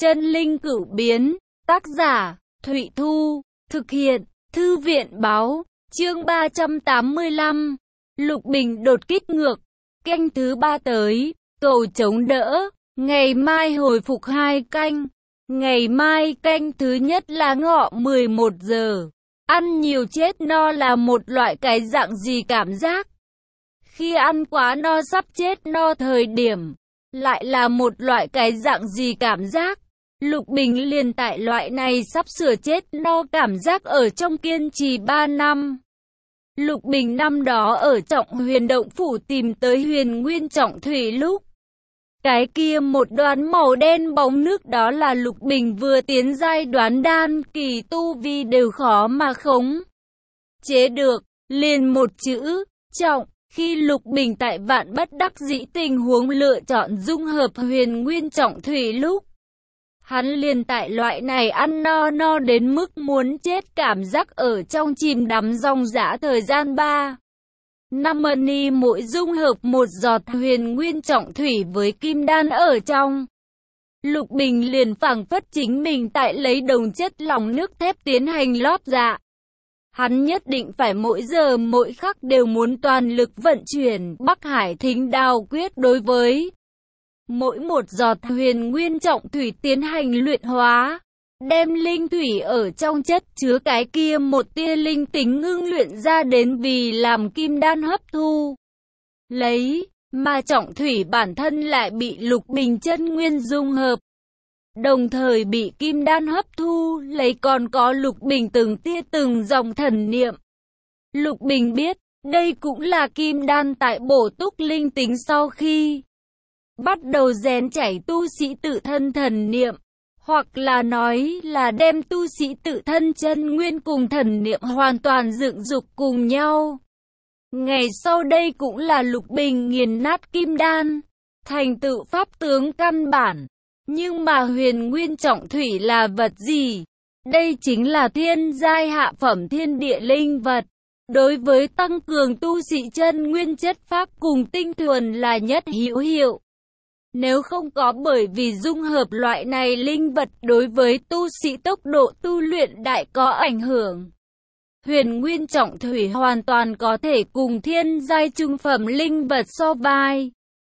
Chân linh cửu biến, tác giả, Thụy Thu, thực hiện, Thư viện báo, chương 385, Lục Bình đột kích ngược, canh thứ 3 tới, cầu chống đỡ, ngày mai hồi phục 2 canh, ngày mai canh thứ nhất là ngọ 11 giờ, ăn nhiều chết no là một loại cái dạng gì cảm giác? Khi ăn quá no sắp chết no thời điểm, lại là một loại cái dạng gì cảm giác? Lục Bình liền tại loại này sắp sửa chết no cảm giác ở trong kiên trì 3 năm. Lục Bình năm đó ở Trọng Huyền Động Phủ tìm tới Huyền Nguyên Trọng Thủy lúc. Cái kia một đoán màu đen bóng nước đó là Lục Bình vừa tiến giai đoán đan kỳ tu vi đều khó mà khống chế được, liền một chữ, trọng. Khi Lục Bình tại vạn bất đắc dĩ tình huống lựa chọn dung hợp Huyền Nguyên Trọng Thủy lúc. Hắn liền tại loại này ăn no đến mức muốn chết cảm giác ở trong chìm đắm ròng rã thời gian 3 năm ni mỗi dung hợp một giọt Huyền Nguyên Trọng Thủy với kim đan ở trong. Lục Bình liền phảng phất chính mình tại lấy đồng chất lỏng nước thép tiến hành lót dạ. Hắn nhất định phải mỗi giờ mỗi khắc đều muốn toàn lực vận chuyển Bắc Hải Thính Đao Quyết đối với mỗi một giọt Huyền Nguyên Trọng Thủy tiến hành luyện hóa, đem linh thủy ở trong chất chứa cái kia một tia linh tính ngưng luyện ra đến vì làm kim đan hấp thu. Lấy, mà Trọng Thủy bản thân lại bị Lục Bình chân nguyên dung hợp. Đồng thời bị kim đan hấp thu, lấy còn có Lục Bình từng tia từng dòng thần niệm. Lục Bình biết, đây cũng là kim đan tại bổ túc linh tính sau khi bắt đầu rèn chảy tu sĩ tự thân thần niệm, hoặc là nói là đem tu sĩ tự thân chân nguyên cùng thần niệm hoàn toàn dựng dục cùng nhau. Ngày sau đây cũng là Lục Bình nghiền nát kim đan, thành tựu pháp tướng căn bản. Nhưng mà Huyền Nguyên Trọng Thủy là vật gì? Đây chính là thiên giai hạ phẩm thiên địa linh vật. Đối với tăng cường tu sĩ chân nguyên chất pháp cùng tinh thuần là nhất hữu hiệu. Nếu không có bởi vì dung hợp loại này linh vật đối với tu sĩ tốc độ tu luyện đại có ảnh hưởng. Huyền Nguyên Trọng Thủy hoàn toàn có thể cùng thiên giai trung phẩm linh vật so vai.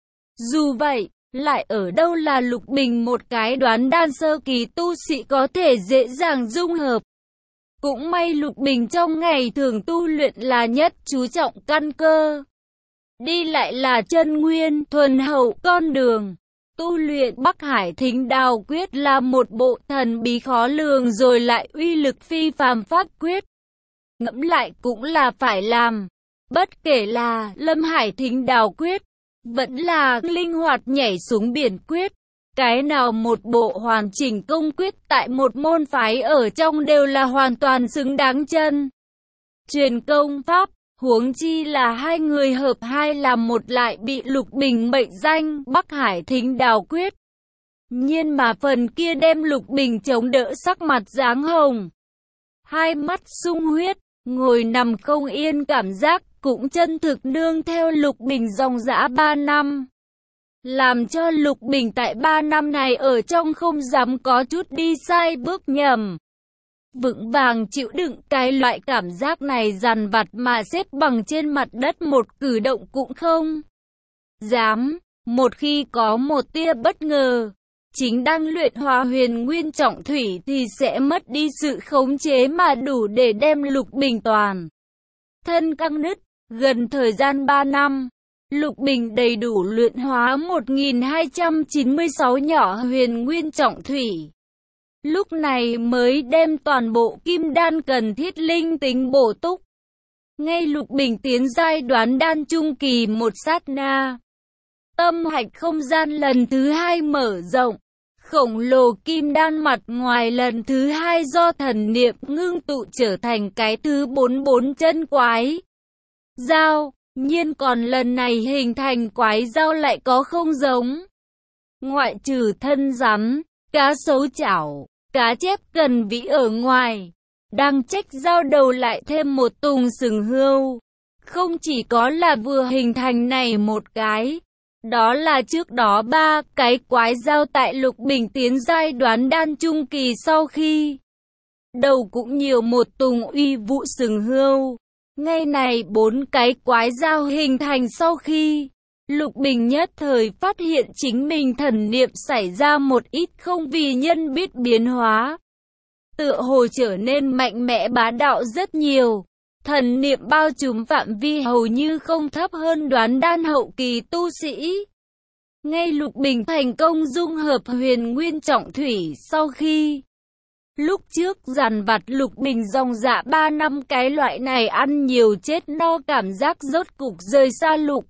Dù vậy, lại ở đâu là Lục Bình một cái đoán đan sơ kỳ tu sĩ có thể dễ dàng dung hợp. Cũng may Lục Bình trong ngày thường tu luyện là nhất chú trọng căn cơ. Đi lại là chân nguyên, thuần hậu, con đường. Tu luyện Bắc Hải Thính Đao Quyết là một bộ thần bí khó lường rồi lại uy lực phi phàm pháp quyết. Ngẫm lại cũng là phải làm. Bất kể là Lâm Hải Thính Đao Quyết, vẫn là linh hoạt nhảy xuống biển quyết. Cái nào một bộ hoàn chỉnh công quyết tại một môn phái ở trong đều là hoàn toàn xứng đáng chân truyền công pháp, huống chi là hai người hợp hai làm một lại bị Lục Bình mệnh danh Bắc Hải Thính Đao Quyết. Nhiên mà phần kia đem Lục Bình chống đỡ sắc mặt dáng hồng, hai mắt sung huyết, ngồi nằm không yên cảm giác cũng chân thực nương theo Lục Bình dòng dã 3 năm. Làm cho Lục Bình tại 3 năm này ở trong không dám có chút đi sai bước nhầm. Vững vàng chịu đựng cái loại cảm giác này dằn vặt mà xếp bằng trên mặt đất một cử động cũng không dám. Một khi có một tia bất ngờ, chính đang luyện hóa Huyền Nguyên Trọng Thủy thì sẽ mất đi sự khống chế mà đủ để đem Lục Bình toàn thân căng nứt. Gần thời gian 3 năm, Lục Bình đầy đủ luyện hóa 1296 nhỏ Huyền Nguyên Trọng Thủy. Lúc này mới đem toàn bộ kim đan cần thiết linh tính bổ túc. Ngay Lục Bình tiến giai đoán đan trung kỳ một sát na, tâm hạch không gian lần thứ 2 mở rộng. Khổng lồ kim đan mặt ngoài lần thứ 2 do thần niệm ngưng tụ trở thành cái thứ 44 chân quái dao. Nhiên còn lần này hình thành quái dao lại có không giống. Ngoại trừ thân rắn, cá sấu chảo, cá chép cần vĩ ở ngoài, đang trách dao đầu lại thêm một tùng sừng hươu. Không chỉ có là vừa hình thành này một cái, Đó là trước đó 3 cái quái dao tại Lục Bình tiến giai đoán đan trung kỳ sau khi đầu cũng nhiều một tùng uy vũ sừng hươu. Ngay này 4 cái quái dao hình thành sau khi Lục Bình nhất thời phát hiện chính mình thần niệm xảy ra một ít không vì nhân biết biến hóa. Tựa hồ trở nên mạnh mẽ bá đạo rất nhiều. Thần niệm bao trùm phạm vi hầu như không thấp hơn đoán đan hậu kỳ tu sĩ. Ngay Lục Bình thành công dung hợp huyền nguyên trọng thủy sau khi lúc trước dằn vặt Lục Bình dòng dạ 3 năm cái loại này ăn nhiều chết no cảm giác rốt cục rời xa Lục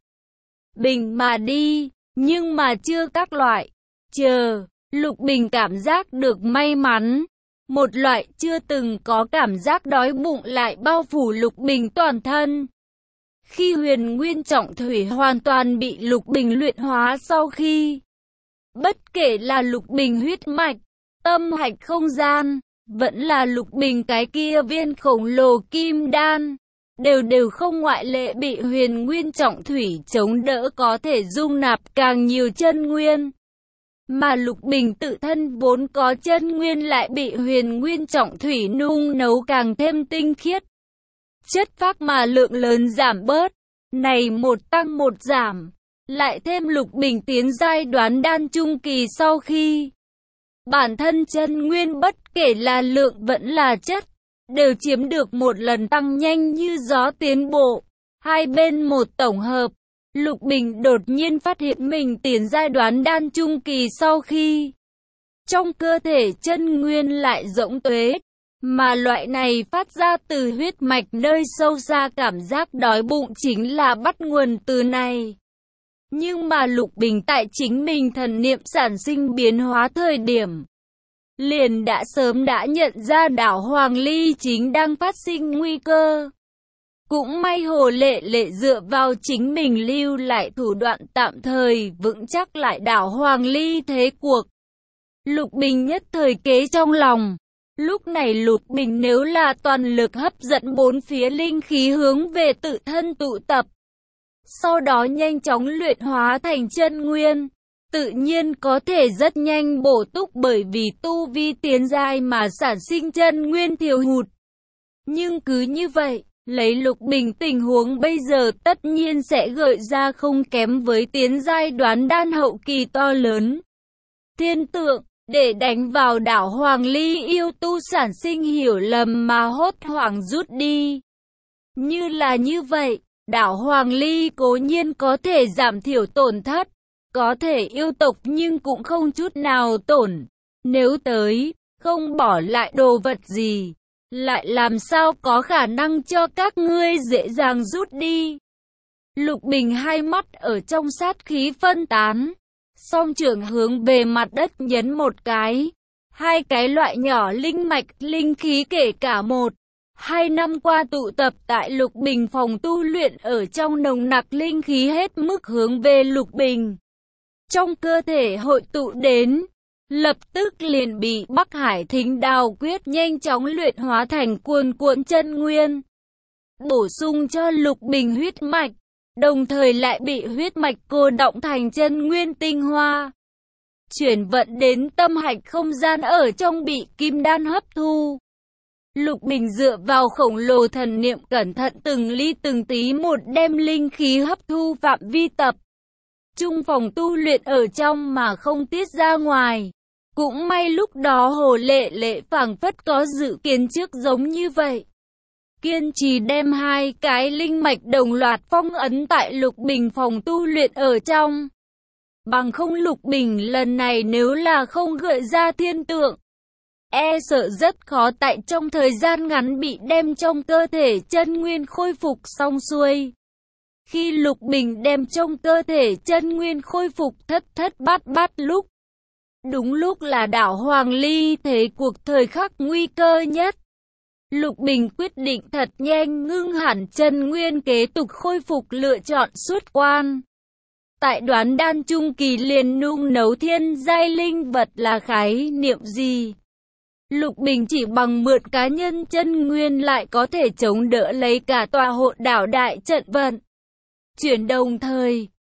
Bình mà đi, nhưng mà chưa các loại. Chờ, Lục Bình cảm giác được may mắn. Một loại chưa từng có cảm giác đói bụng lại bao phủ Lục Bình toàn thân. Khi huyền nguyên trọng thủy hoàn toàn bị Lục Bình luyện hóa sau khi, bất kể là Lục Bình huyết mạch, tâm hạch không gian, vẫn là Lục Bình cái kia viên khổng lồ kim đan, đều không ngoại lệ bị huyền nguyên trọng thủy chống đỡ có thể dung nạp càng nhiều chân nguyên. Mà Lục Bình tự thân vốn có chân nguyên lại bị huyền nguyên trọng thủy nung nấu càng thêm tinh khiết. Chất phác mà lượng lớn giảm bớt, này một tăng một giảm, lại thêm Lục Bình tiến giai đoán đan trung kỳ sau khi bản thân chân nguyên bất kể là lượng vẫn là chất, đều chiếm được một lần tăng nhanh như gió tiến bộ. Hai bên một tổng hợp, Lục Bình đột nhiên phát hiện mình tiến giai đoán đan trung kỳ sau khi trong cơ thể chân nguyên lại rỗng tuế, mà loại này phát ra từ huyết mạch nơi sâu xa cảm giác đói bụng chính là bắt nguồn từ này. Nhưng mà Lục Bình tại chính mình thần niệm sản sinh biến hóa thời điểm, liền đã sớm đã nhận ra đảo Hoàng Ly chính đang phát sinh nguy cơ. Cũng may Hồ Lệ Lệ dựa vào chính mình lưu lại thủ đoạn tạm thời vững chắc lại đảo Hoàng Ly thế cuộc. Lục Bình nhất thời kế trong lòng. Lúc này Lục Bình nếu là toàn lực hấp dẫn bốn phía linh khí hướng về tự thân tụ tập, sau đó nhanh chóng luyện hóa thành chân nguyên, tự nhiên có thể rất nhanh bổ túc bởi vì tu vi tiến giai mà sản sinh chân nguyên thiếu hụt. Nhưng cứ như vậy, lấy Lục Bình tình huống bây giờ tất nhiên sẽ gợi ra không kém với tiến giai đoán đan hậu kỳ to lớn. Thiên tượng, để đánh vào đảo Hoàng Ly yêu tu sản sinh hiểu lầm mà hốt hoảng rút đi. Như là như vậy, đảo Hoàng Ly cố nhiên có thể giảm thiểu tổn thất, có thể yêu tộc nhưng cũng không chút nào tổn. Nếu tới, không bỏ lại đồ vật gì, lại làm sao có khả năng cho các ngươi dễ dàng rút đi. Lục Bình hai mắt ở trong sát khí phân tán, song trưởng hướng về mặt đất nhấn một cái. Hai cái loại nhỏ linh mạch, linh khí kể cả 1-2 năm qua tụ tập tại Lục Bình phòng tu luyện ở trong nồng nặc linh khí hết mức hướng về Lục Bình. Trong cơ thể hội tụ đến, lập tức liền bị Bắc Hải Thính Đao Quyết nhanh chóng luyện hóa thành cuồn cuộn chân nguyên, bổ sung cho Lục Bình huyết mạch, đồng thời lại bị huyết mạch cô đọng thành chân nguyên tinh hoa, chuyển vận đến tâm hạch không gian ở trong bị kim đan hấp thu. Lục Bình dựa vào khổng lồ thần niệm cẩn thận từng ly từng tí một đem linh khí hấp thu phạm vi tập trung phòng tu luyện ở trong mà không tiết ra ngoài. Cũng may lúc đó Hồ Lệ Lệ phảng phất có dự kiến trước giống như vậy, kiên trì đem hai cái linh mạch đồng loạt phong ấn tại Lục Bình phòng tu luyện ở trong. Bằng không Lục Bình lần này nếu là không gợi ra thiên tượng, e sợ rất khó tại trong thời gian ngắn bị đem trong cơ thể chân nguyên khôi phục xong xuôi. Khi Lục Bình đem trong cơ thể chân nguyên khôi phục thất thất bát bát lúc, đúng lúc là đảo Hoàng Ly thế cuộc thời khắc nguy cơ nhất. Lục Bình quyết định thật nhanh ngưng hẳn chân nguyên kế tục khôi phục lựa chọn xuất quan. Tại đoán đan trung kỳ liền nung nấu thiên giai linh vật là khái niệm gì? Lục Bình chỉ bằng mượn cá nhân chân nguyên lại có thể chống đỡ lấy cả tòa hộ đảo đại trận vận chuyển, đồng thời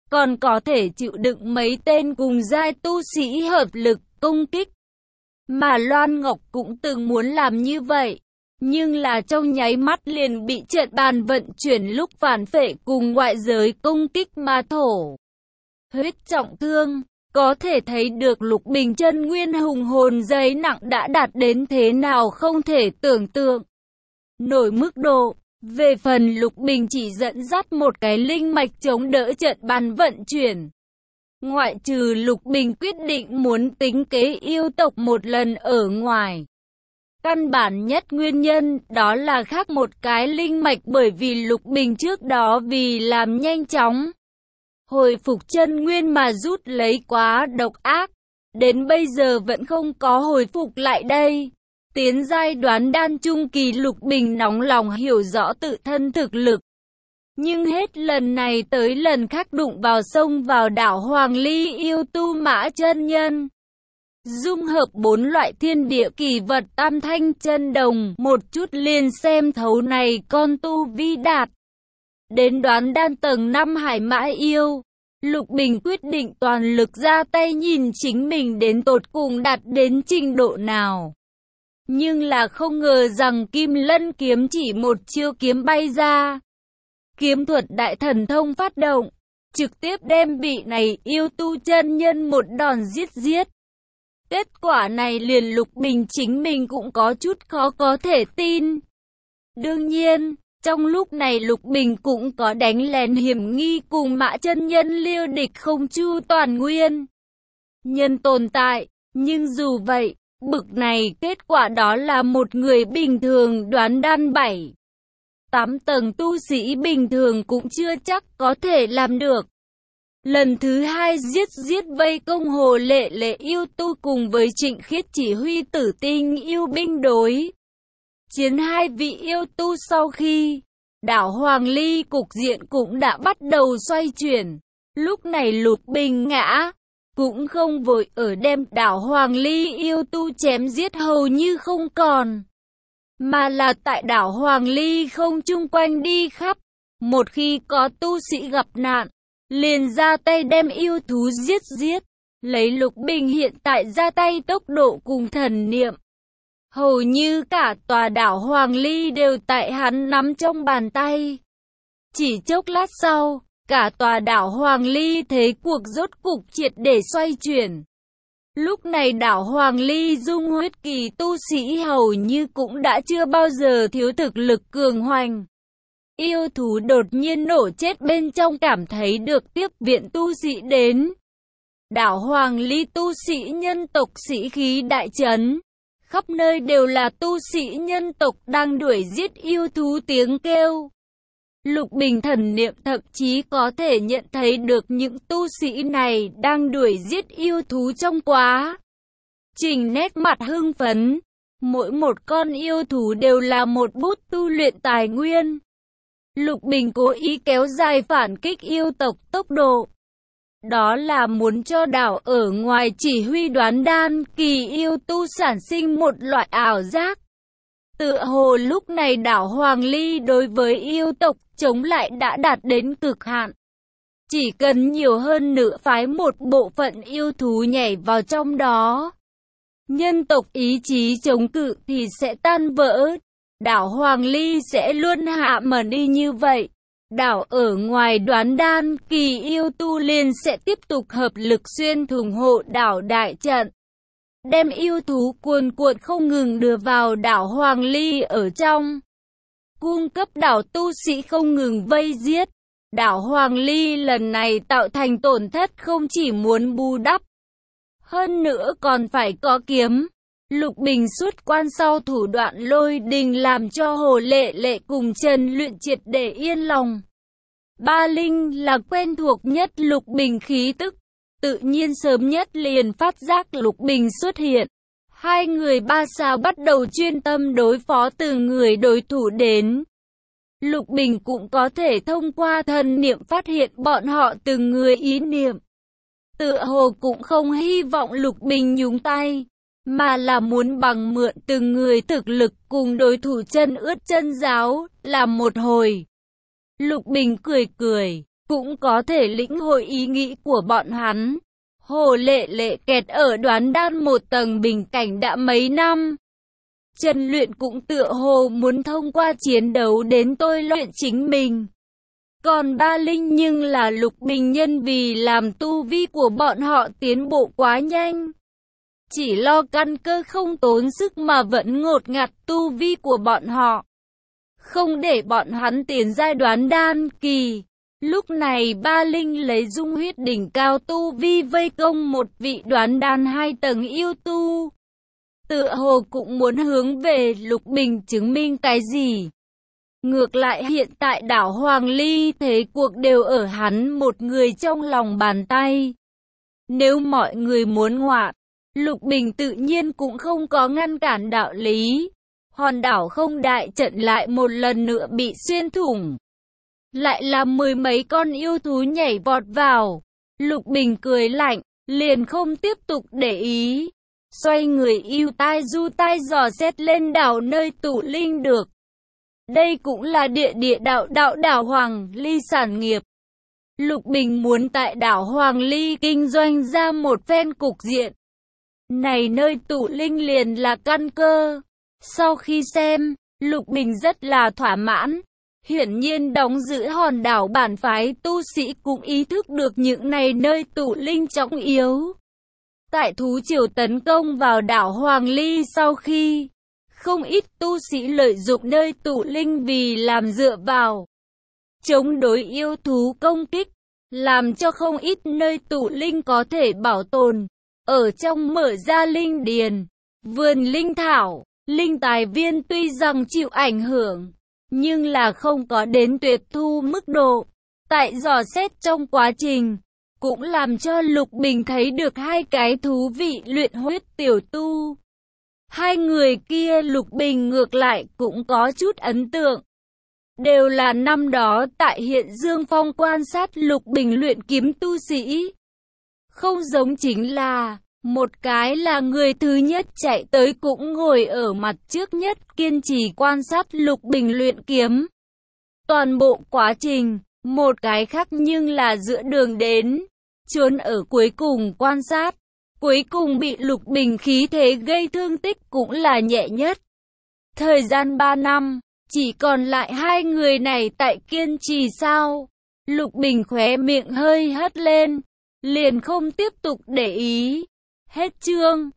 còn có thể chịu đựng mấy tên cùng giai tu sĩ hợp lực công kích. Mà Loan Ngọc cũng từng muốn làm như vậy, nhưng là trong nháy mắt liền bị trận bàn vận chuyển lúc phản phệ cùng ngoại giới công kích mà thổ huyết trọng thương. Có thể thấy được Lục Bình chân nguyên hùng hồn dày nặng đã đạt đến thế nào không thể tưởng tượng nổi mức độ. Về phần Lục Bình chỉ dẫn dắt một cái linh mạch chống đỡ trận bàn vận chuyển. Ngoại trừ Lục Bình quyết định muốn tính kế yêu tộc một lần ở ngoài. Căn bản nhất nguyên nhân đó là khác một cái linh mạch, bởi vì Lục Bình trước đó vì làm nhanh chóng hồi phục chân nguyên mà rút lấy quá độc ác, đến bây giờ vẫn không có hồi phục lại đây. Tiến giai đoán đan trung kỳ, Lục Bình nóng lòng hiểu rõ tự thân thực lực. Nhưng hết lần này tới lần khác đụng vào sông vào đảo Hoàng Ly yêu tu Mã chân nhân. Dung hợp 4 loại thiên địa kỳ vật tam thanh chân đồng, một chút liền xem thấu này con tu vi đạt đến đoán đan tầng 5 hải mã yêu. Lục Bình quyết định toàn lực ra tay nhìn chính mình đến tột cùng đạt đến trình độ nào. Nhưng là không ngờ rằng Kim Lân kiếm chỉ một chiêu kiếm bay ra. Kiếm thuật đại thần thông phát động, trực tiếp đem vị này yêu tu chân nhân một đòn giết. Kết quả này liền Lục Bình chính mình cũng có chút khó có thể tin. Đương nhiên, trong lúc này Lục Bình cũng có đánh lén hiểm nghi cùng Mã chân nhân liêu địch không chu toàn nguyên nhân tồn tại, nhưng dù vậy, bực này kết quả đó là một người bình thường đoán đan 7-8 tầng tu sĩ bình thường cũng chưa chắc có thể làm được. Lần thứ hai giết vây công Hồ Lệ yêu tu cùng với Trịnh Khiết chỉ huy Tử Tinh yêu binh đối chiến hai vị yêu tu, sau khi đảo Hoàng Ly cục diện cũng đã bắt đầu xoay chuyển. Lúc này Lục Bình ngã cũng không vội ở đem đảo Hoàng Ly yêu tu chém giết hầu như không còn, mà là tại đảo Hoàng Ly không chung quanh đi khắp. Một khi có tu sĩ gặp nạn, liền ra tay đem yêu thú giết. Lấy Lục Bình hiện tại ra tay tốc độ cùng thần niệm, hầu như cả tòa đảo Hoàng Ly đều tại hắn nắm trong bàn tay. Chỉ chốc lát sau, cả tòa đảo Hoàng Ly thế cuộc rốt cục triệt để xoay chuyển. Lúc này đảo Hoàng Ly dung huyết kỳ tu sĩ hầu như cũng đã chưa bao giờ thiếu thực lực cường hoành. Yêu thú đột nhiên nổ chết bên trong, cảm thấy được tiếp viện tu sĩ đến. Đảo Hoàng Ly tu sĩ nhân tộc sĩ khí đại trấn. Khắp nơi đều là tu sĩ nhân tộc đang đuổi giết yêu thú tiếng kêu. Lục Bình thần niệm thậm chí có thể nhận thấy được những tu sĩ này đang đuổi giết yêu thú trong quá trình nét mặt hưng phấn. Mỗi một con yêu thú đều là một bút tu luyện tài nguyên. Lục Bình cố ý kéo dài phản kích yêu tộc tốc độ. Đó là muốn cho đảo ở ngoài chỉ huy đoán đan kỳ yêu tu sản sinh một loại ảo giác. Tựa hồ lúc này đảo Hoàng Ly đối với yêu tộc chống lại đã đạt đến cực hạn. Chỉ cần nhiều hơn nữa phái một bộ phận yêu thú nhảy vào trong đó, nhân tộc ý chí chống cự thì sẽ tan vỡ. Đảo Hoàng Ly sẽ luôn hạ mà đi như vậy. Đảo ở ngoài đoán đan kỳ yêu tu liền sẽ tiếp tục hợp lực xuyên thủng hộ đảo đại trận, đem yêu thú cuồn cuộn không ngừng đưa vào đảo Hoàng Ly ở trong, cung cấp đảo tu sĩ không ngừng vây giết. Đảo Hoàng Ly lần này tạo thành tổn thất không chỉ muốn bù đắp, hơn nữa còn phải có kiếm. Lục Bình xuất quan sau thủ đoạn lôi đình làm cho Hồ Lệ cùng Trần Luyện triệt để yên lòng. Ba Linh là quen thuộc nhất Lục Bình khí tức, tự nhiên sớm nhất liền phát giác Lục Bình xuất hiện. Hai người ba sao bắt đầu chuyên tâm đối phó từng người đối thủ đến. Lục Bình cũng có thể thông qua thần niệm phát hiện bọn họ từng người ý niệm. Tựa hồ cũng không hy vọng Lục Bình nhúng tay, mà là muốn bằng mượn từng người thực lực cùng đối thủ chân ướt chân ráo, làm một hồi. Lục Bình cười, cũng có thể lĩnh hội ý nghĩ của bọn hắn. Hồ Lệ Lệ kẹt ở Đoán Đan một tầng bình cảnh đã mấy năm. Chân luyện cũng tựa hồ muốn thông qua chiến đấu đến tôi luyện chính mình. Còn Ba Linh nhưng là Lục Bình nhân vì làm tu vi của bọn họ tiến bộ quá nhanh. Chỉ lo căn cơ không tốn sức mà vẫn ngột ngạt tu vi của bọn họ. Không để bọn hắn tiến giai Đoán Đan kỳ. Lúc này Ba Linh lấy dung huyết đỉnh cao tu vi vây công một vị Đoán Đan 2 tầng yêu tu. Tựa hồ cũng muốn hướng về Lục Bình chứng minh cái gì. Ngược lại hiện tại đảo Hoàng Ly thế cuộc đều ở hắn một người trong lòng bàn tay. Nếu mọi người muốn ngoạn, Lục Bình tự nhiên cũng không có ngăn cản đạo lý. Hòn đảo không đại trận lại một lần nữa bị xuyên thủng. Lại là mười mấy con yêu thú nhảy vọt vào. Lục Bình cười lạnh, liền không tiếp tục để ý. Xoay người yêu tai du tai dò xét lên đảo nơi tụ linh được. Đây cũng là địa đảo Hoàng Ly sản nghiệp. Lục Bình muốn tại đảo Hoàng Ly kinh doanh ra một phen cục diện. Này nơi tụ linh liền là căn cơ. Sau khi xem, Lục Bình rất là thỏa mãn. Hiển nhiên đóng giữ hòn đảo bản phái tu sĩ cũng ý thức được những này nơi tụ linh trọng yếu. Tại thú triều tấn công vào đảo Hoàng Ly sau khi, không ít tu sĩ lợi dụng nơi tụ linh vì làm dựa vào, chống đối yêu thú công kích, làm cho không ít nơi tụ linh có thể bảo tồn. Ở trong mở ra linh điền, vườn linh thảo, linh tài viên tuy rằng chịu ảnh hưởng, nhưng là không có đến tuyệt thu mức độ. Tại dò xét trong quá trình, cũng làm cho Lục Bình thấy được hai cái thú vị luyện huyết tiểu tu. Hai người kia Lục Bình ngược lại cũng có chút ấn tượng. Đều là năm đó tại Hiện Dương Phong quan sát Lục Bình luyện kiếm tu sĩ. Không giống chính là, một cái là người thứ nhất chạy tới cũng ngồi ở mặt trước nhất kiên trì quan sát Lục Bình luyện kiếm. Toàn bộ quá trình, một cái khác nhưng là giữa đường đến, trốn ở cuối cùng quan sát. Cuối cùng bị Lục Bình khí thế gây thương tích cũng là nhẹ nhất. Thời gian 3 năm, chỉ còn lại hai người này tại kiên trì sao? Lục Bình khóe miệng hơi hất lên, liền không tiếp tục để ý. Hết chương.